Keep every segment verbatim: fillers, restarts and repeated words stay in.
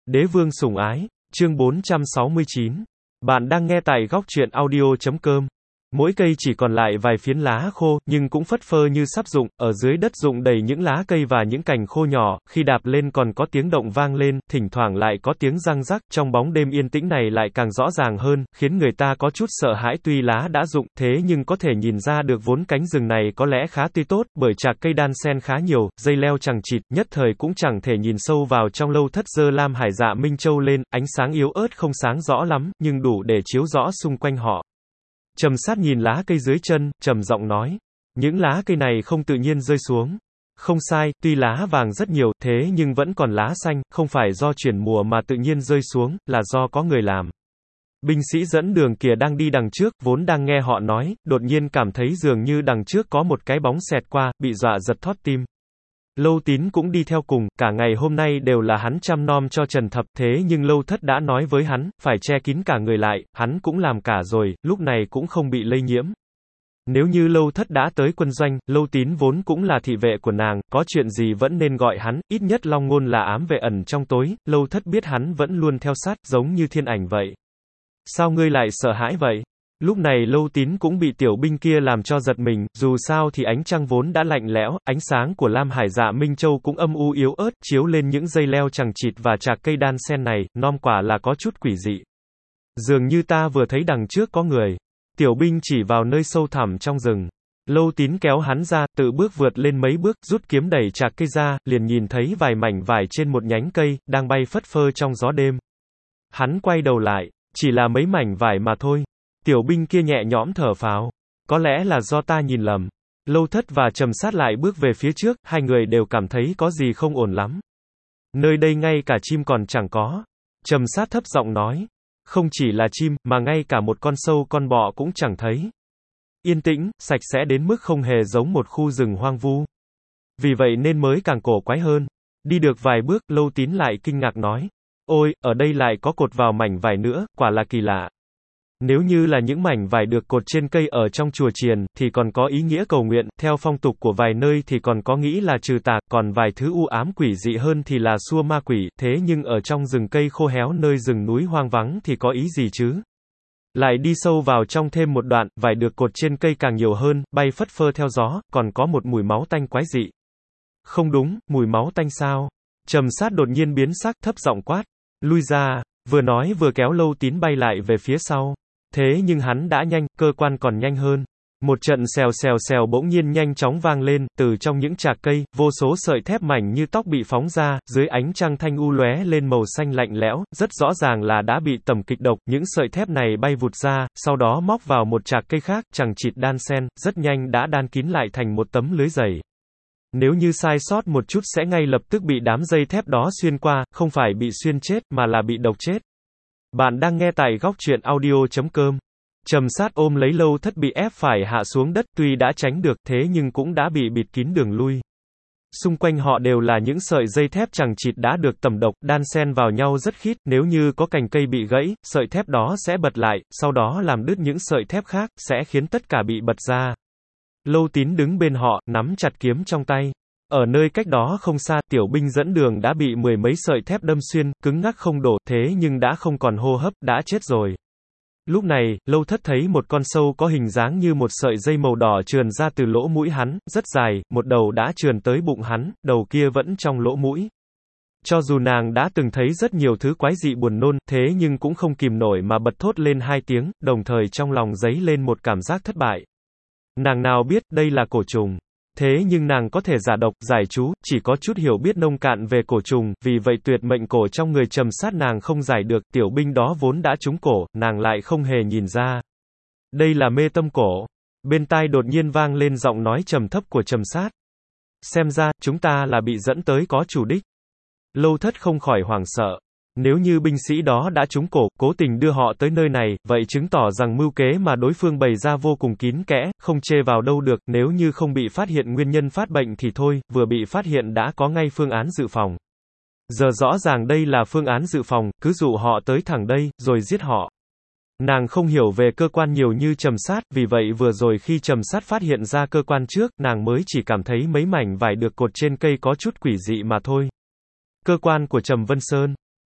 Đế vương sủng ái, chương bốn trăm sáu mươi chín. Bạn đang nghe tại góc truyện audio chấm com. Mỗi cây chỉ còn lại vài phiến lá khô, nhưng cũng phất phơ như sắp rụng, ở dưới đất rụng đầy những lá cây và những cành khô nhỏ, khi đạp lên còn có tiếng động vang lên, thỉnh thoảng lại có tiếng răng rắc, trong bóng đêm yên tĩnh này lại càng rõ ràng hơn, khiến người ta có chút sợ hãi. Tuy lá đã rụng, thế nhưng có thể nhìn ra được vốn cánh rừng này có lẽ khá tươi tốt, bởi chạc cây đan xen khá nhiều, dây leo chằng chịt, nhất thời cũng chẳng thể nhìn sâu vào trong. Lâu Thất giơ lam hải dạ minh châu lên, ánh sáng yếu ớt không sáng rõ lắm, nhưng đủ để chiếu rõ xung quanh họ. Trầm Sát nhìn lá cây dưới chân, trầm giọng nói, những lá cây này không tự nhiên rơi xuống. Không sai, tuy lá vàng rất nhiều, thế nhưng vẫn còn lá xanh, không phải do chuyển mùa mà tự nhiên rơi xuống, là do có người làm. Binh sĩ dẫn đường kia đang đi đằng trước, vốn đang nghe họ nói, đột nhiên cảm thấy dường như đằng trước có một cái bóng xẹt qua, bị dọa giật thót tim. Lâu Tín cũng đi theo cùng, cả ngày hôm nay đều là hắn chăm nom cho Trần Thập, thế nhưng Lâu Thất đã nói với hắn, phải che kín cả người lại, hắn cũng làm cả rồi, lúc này cũng không bị lây nhiễm. Nếu như Lâu Thất đã tới quân doanh, Lâu Tín vốn cũng là thị vệ của nàng, có chuyện gì vẫn nên gọi hắn, ít nhất Long Ngôn là ám vệ ẩn trong tối, Lâu Thất biết hắn vẫn luôn theo sát, giống như thiên ảnh vậy. Sao ngươi lại sợ hãi vậy? Lúc này Lâu Tín cũng bị tiểu binh kia làm cho giật mình, dù sao thì ánh trăng vốn đã lạnh lẽo, ánh sáng của lam hải dạ minh châu cũng âm u yếu ớt, chiếu lên những dây leo chằng chịt và chạc cây đan sen này, nom quả là có chút quỷ dị. Dường như ta vừa thấy đằng trước có người. Tiểu binh chỉ vào nơi sâu thẳm trong rừng. Lâu Tín kéo hắn ra, tự bước vượt lên mấy bước, rút kiếm đẩy chạc cây ra, liền nhìn thấy vài mảnh vải trên một nhánh cây, đang bay phất phơ trong gió đêm. Hắn quay đầu lại, chỉ là mấy mảnh vải mà thôi. Tiểu binh kia nhẹ nhõm thở phào. Có lẽ là do ta nhìn lầm. Lâu Thất và Trầm Sát lại bước về phía trước, hai người đều cảm thấy có gì không ổn lắm. Nơi đây ngay cả chim còn chẳng có. Trầm Sát thấp giọng nói. Không chỉ là chim, mà ngay cả một con sâu con bọ cũng chẳng thấy. Yên tĩnh, sạch sẽ đến mức không hề giống một khu rừng hoang vu. Vì vậy nên mới càng cổ quái hơn. Đi được vài bước, Lâu Tín lại kinh ngạc nói. Ôi, ở đây lại có cột vào mảnh vải nữa, quả là kỳ lạ. Nếu như là những mảnh vải được cột trên cây ở trong chùa chiền, thì còn có ý nghĩa cầu nguyện, theo phong tục của vài nơi thì còn có nghĩ là trừ tà, còn vài thứ u ám quỷ dị hơn thì là xua ma quỷ, thế nhưng ở trong rừng cây khô héo nơi rừng núi hoang vắng thì có ý gì chứ? Lại đi sâu vào trong thêm một đoạn, vải được cột trên cây càng nhiều hơn, bay phất phơ theo gió, còn có một mùi máu tanh quái dị. Không đúng, mùi máu tanh sao? Trầm Sát đột nhiên biến sắc, thấp giọng quát, lui ra, vừa nói vừa kéo Lâu Tín bay lại về phía sau. Thế nhưng hắn đã nhanh, cơ quan còn nhanh hơn. Một trận xèo xèo xèo bỗng nhiên nhanh chóng vang lên, từ trong những chạc cây, vô số sợi thép mảnh như tóc bị phóng ra, dưới ánh trăng thanh u lóe lên màu xanh lạnh lẽo, rất rõ ràng là đã bị tẩm kịch độc, những sợi thép này bay vụt ra, sau đó móc vào một chạc cây khác, chằng chịt đan xen, rất nhanh đã đan kín lại thành một tấm lưới dày. Nếu như sai sót một chút sẽ ngay lập tức bị đám dây thép đó xuyên qua, không phải bị xuyên chết, mà là bị độc chết. Bạn đang nghe tại góc truyện audio chấm com. Trầm Sát ôm lấy Lâu Thất bị ép phải hạ xuống đất, tuy đã tránh được, thế nhưng cũng đã bị bịt kín đường lui. Xung quanh họ đều là những sợi dây thép chằng chịt đã được tẩm độc, đan xen vào nhau rất khít, nếu như có cành cây bị gãy, sợi thép đó sẽ bật lại, sau đó làm đứt những sợi thép khác, sẽ khiến tất cả bị bật ra. Lâu Tín đứng bên họ, nắm chặt kiếm trong tay. Ở nơi cách đó không xa, tiểu binh dẫn đường đã bị mười mấy sợi thép đâm xuyên, cứng ngắc không đổ, thế nhưng đã không còn hô hấp, đã chết rồi. Lúc này, Lâu Thất thấy một con sâu có hình dáng như một sợi dây màu đỏ trườn ra từ lỗ mũi hắn, rất dài, một đầu đã trườn tới bụng hắn, đầu kia vẫn trong lỗ mũi. Cho dù nàng đã từng thấy rất nhiều thứ quái dị buồn nôn, thế nhưng cũng không kìm nổi mà bật thốt lên hai tiếng, đồng thời trong lòng dấy lên một cảm giác thất bại. Nàng nào biết, đây là cổ trùng. Thế nhưng nàng có thể giả độc, giải chú, chỉ có chút hiểu biết nông cạn về cổ trùng, vì vậy tuyệt mệnh cổ trong người Trầm Sát nàng không giải được, tiểu binh đó vốn đã trúng cổ, nàng lại không hề nhìn ra. Đây là mê tâm cổ. Bên tai đột nhiên vang lên giọng nói trầm thấp của Trầm Sát. Xem ra, chúng ta là bị dẫn tới có chủ đích. Lâu Thất không khỏi hoảng sợ. Nếu như binh sĩ đó đã trúng cổ, cố tình đưa họ tới nơi này, vậy chứng tỏ rằng mưu kế mà đối phương bày ra vô cùng kín kẽ, không chê vào đâu được, nếu như không bị phát hiện nguyên nhân phát bệnh thì thôi, vừa bị phát hiện đã có ngay phương án dự phòng. Giờ rõ ràng đây là phương án dự phòng, cứ dụ họ tới thẳng đây, rồi giết họ. Nàng không hiểu về cơ quan nhiều như Trầm Sát, vì vậy vừa rồi khi Trầm Sát phát hiện ra cơ quan trước, nàng mới chỉ cảm thấy mấy mảnh vải được cột trên cây có chút quỷ dị mà thôi. Cơ quan của Trầm Vân Sơn.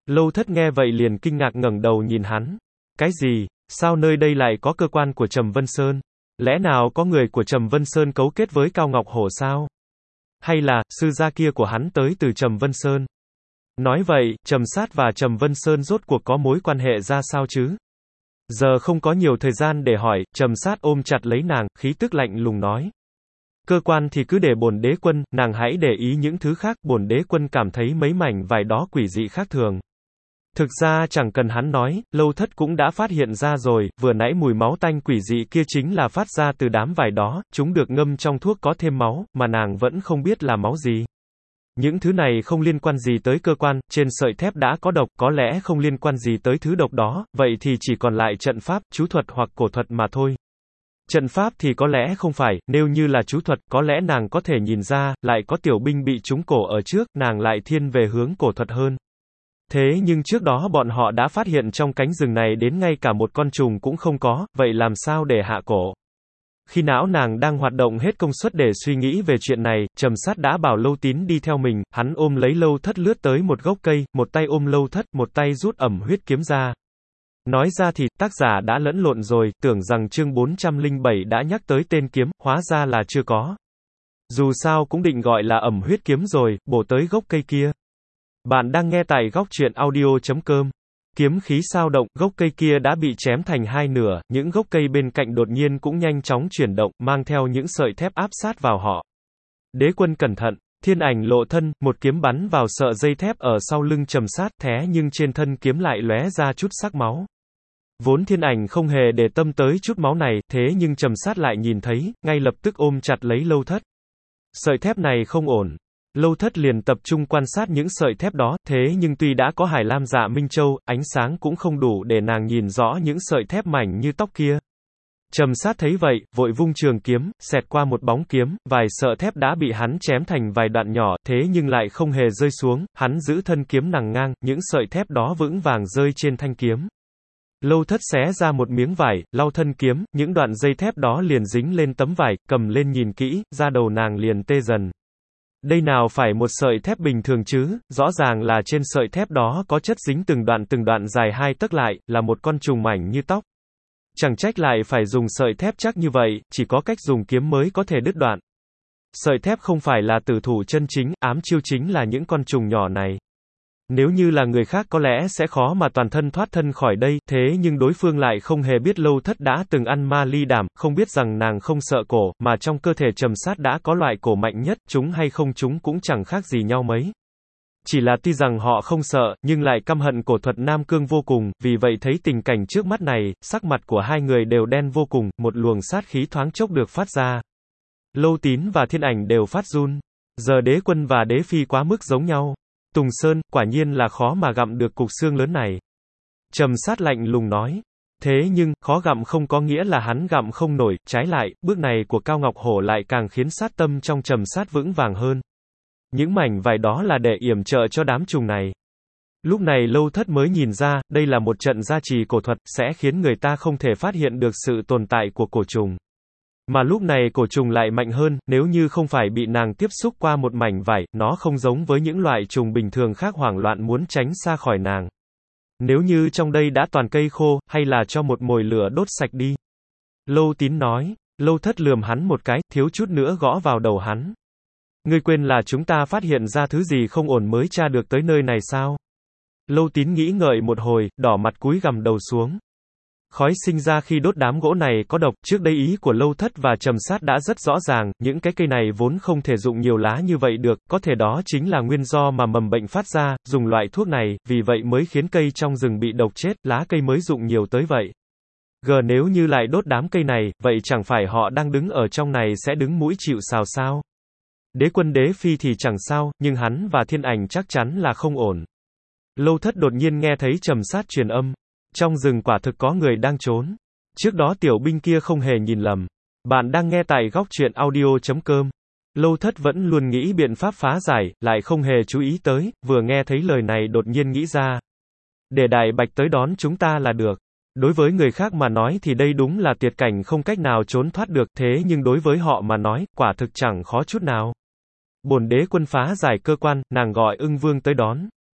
Lâu Thất nghe vậy liền kinh ngạc ngẩng đầu nhìn hắn. Cái gì? Sao nơi đây lại có cơ quan của Trầm Vân Sơn? Lẽ nào có người của Trầm Vân Sơn cấu kết với Cao Ngọc Hổ sao? Hay là, sư gia kia của hắn tới từ Trầm Vân Sơn? Nói vậy, Trầm Sát và Trầm Vân Sơn rốt cuộc có mối quan hệ ra sao chứ? Giờ không có nhiều thời gian để hỏi, Trầm Sát ôm chặt lấy nàng, khí tức lạnh lùng nói. Cơ quan thì cứ để bổn đế quân, nàng hãy để ý những thứ khác, bổn đế quân cảm thấy mấy mảnh vải đó quỷ dị khác thường. Thực ra chẳng cần hắn nói, Lâu Thất cũng đã phát hiện ra rồi, vừa nãy mùi máu tanh quỷ dị kia chính là phát ra từ đám vải đó, chúng được ngâm trong thuốc có thêm máu, mà nàng vẫn không biết là máu gì. Những thứ này không liên quan gì tới cơ quan, trên sợi thép đã có độc, có lẽ không liên quan gì tới thứ độc đó, vậy thì chỉ còn lại trận pháp, chú thuật hoặc cổ thuật mà thôi. Trận pháp thì có lẽ không phải, nếu như là chú thuật, có lẽ nàng có thể nhìn ra, lại có tiểu binh bị trúng cổ ở trước, nàng lại thiên về hướng cổ thuật hơn. Thế nhưng trước đó bọn họ đã phát hiện trong cánh rừng này đến ngay cả một con trùng cũng không có, vậy làm sao để hạ cổ? Khi não nàng đang hoạt động hết công suất để suy nghĩ về chuyện này, Trầm Sát đã bảo Lâu Tín đi theo mình, hắn ôm lấy Lâu Thất lướt tới một gốc cây, một tay ôm Lâu Thất, một tay rút ẩm huyết kiếm ra. Nói ra thì, tác giả đã lẫn lộn rồi, tưởng rằng chương bốn trăm lẻ bảy đã nhắc tới tên kiếm, hóa ra là chưa có. Dù sao cũng định gọi là ẩm huyết kiếm rồi, bổ tới gốc cây kia. Bạn đang nghe tại góc truyện audio chấm com. Kiếm khí sao động, gốc cây kia đã bị chém thành hai nửa, những gốc cây bên cạnh đột nhiên cũng nhanh chóng chuyển động, mang theo những sợi thép áp sát vào họ. Đế quân cẩn thận, thiên ảnh lộ thân, một kiếm bắn vào sợi dây thép ở sau lưng Trầm Sát, thế nhưng trên thân kiếm lại lóe ra chút sắc máu. Vốn thiên ảnh không hề để tâm tới chút máu này, thế nhưng Trầm Sát lại nhìn thấy, ngay lập tức ôm chặt lấy Lâu Thất. Sợi thép này không ổn. Lâu Thất liền tập trung quan sát những sợi thép đó, thế nhưng tuy đã có Hải Lam Dạ Minh Châu, ánh sáng cũng không đủ để nàng nhìn rõ những sợi thép mảnh như tóc kia. Trầm Sát thấy vậy, vội vung trường kiếm, xẹt qua một bóng kiếm, vài sợi thép đã bị hắn chém thành vài đoạn nhỏ, thế nhưng lại không hề rơi xuống, hắn giữ thân kiếm nằng ngang, những sợi thép đó vững vàng rơi trên thanh kiếm. Lâu Thất xé ra một miếng vải, lau thân kiếm, những đoạn dây thép đó liền dính lên tấm vải, cầm lên nhìn kỹ, da đầu nàng liền tê dần. Đây nào phải một sợi thép bình thường chứ, rõ ràng là trên sợi thép đó có chất dính từng đoạn từng đoạn dài hai tấc lại, là một con trùng mảnh như tóc. Chẳng trách lại phải dùng sợi thép chắc như vậy, chỉ có cách dùng kiếm mới có thể đứt đoạn. Sợi thép không phải là tử thủ chân chính, ám chiêu chính là những con trùng nhỏ này. Nếu như là người khác có lẽ sẽ khó mà toàn thân thoát thân khỏi đây, thế nhưng đối phương lại không hề biết Lâu Thất đã từng ăn ma ly đảm, không biết rằng nàng không sợ cổ, mà trong cơ thể Trầm Sát đã có loại cổ mạnh nhất, chúng hay không chúng cũng chẳng khác gì nhau mấy. Chỉ là tuy rằng họ không sợ, nhưng lại căm hận cổ thuật Nam Cương vô cùng, vì vậy thấy tình cảnh trước mắt này, sắc mặt của hai người đều đen vô cùng, một luồng sát khí thoáng chốc được phát ra. Lâu Tín và Thiên Ảnh đều phát run. Giờ đế quân và đế phi quá mức giống nhau. Tùng Sơn, quả nhiên là khó mà gặm được cục xương lớn này. Trầm Sát lạnh lùng nói. Thế nhưng, khó gặm không có nghĩa là hắn gặm không nổi, trái lại, bước này của Cao Ngọc Hổ lại càng khiến sát tâm trong Trầm Sát vững vàng hơn. Những mảnh vải đó là để yểm trợ cho đám trùng này. Lúc này Lâu Thất mới nhìn ra, đây là một trận gia trì cổ thuật, sẽ khiến người ta không thể phát hiện được sự tồn tại của cổ trùng. Mà lúc này cổ trùng lại mạnh hơn, nếu như không phải bị nàng tiếp xúc qua một mảnh vải, nó không giống với những loại trùng bình thường khác hoảng loạn muốn tránh xa khỏi nàng. Nếu như trong đây đã toàn cây khô, hay là cho một mồi lửa đốt sạch đi. Lâu Tín nói, Lâu Thất lườm hắn một cái, thiếu chút nữa gõ vào đầu hắn. Ngươi quên là chúng ta phát hiện ra thứ gì không ổn mới tra được tới nơi này sao? Lâu Tín nghĩ ngợi một hồi, đỏ mặt cúi gằm đầu xuống. Khói sinh ra khi đốt đám gỗ này có độc, trước đây ý của Lâu Thất và Trầm Sát đã rất rõ ràng, những cái cây này vốn không thể dụng nhiều lá như vậy được, có thể đó chính là nguyên do mà mầm bệnh phát ra, dùng loại thuốc này, vì vậy mới khiến cây trong rừng bị độc chết, lá cây mới dụng nhiều tới vậy. Gờ nếu như lại đốt đám cây này, vậy chẳng phải họ đang đứng ở trong này sẽ đứng mũi chịu sào sao? Đế quân đế phi thì chẳng sao, nhưng hắn và Thiên Ảnh chắc chắn là không ổn. Lâu Thất đột nhiên nghe thấy Trầm Sát truyền âm. Trong rừng quả thực có người đang trốn. Trước đó tiểu binh kia không hề nhìn lầm. Bạn đang nghe tại góc truyện audio chấm com. Lâu Thất vẫn luôn nghĩ biện pháp phá giải, lại không hề chú ý tới, vừa nghe thấy lời này đột nhiên nghĩ ra. Để Đại Bạch tới đón chúng ta là được. Đối với người khác mà nói thì đây đúng là tuyệt cảnh không cách nào trốn thoát được, thế nhưng đối với họ mà nói, quả thực chẳng khó chút nào. Bổn đế quân phá giải cơ quan, nàng gọi Ưng Vương tới đón.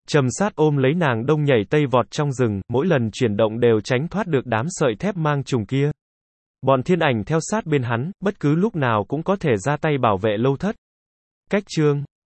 Trầm sát ôm lấy nàng đông nhảy tây vọt trong rừng, mỗi lần chuyển động đều tránh thoát được đám sợi thép mang trùng kia. Bọn thiên ảnh theo sát bên hắn, bất cứ lúc nào cũng có thể ra tay bảo vệ Lâu Thất. Cách chương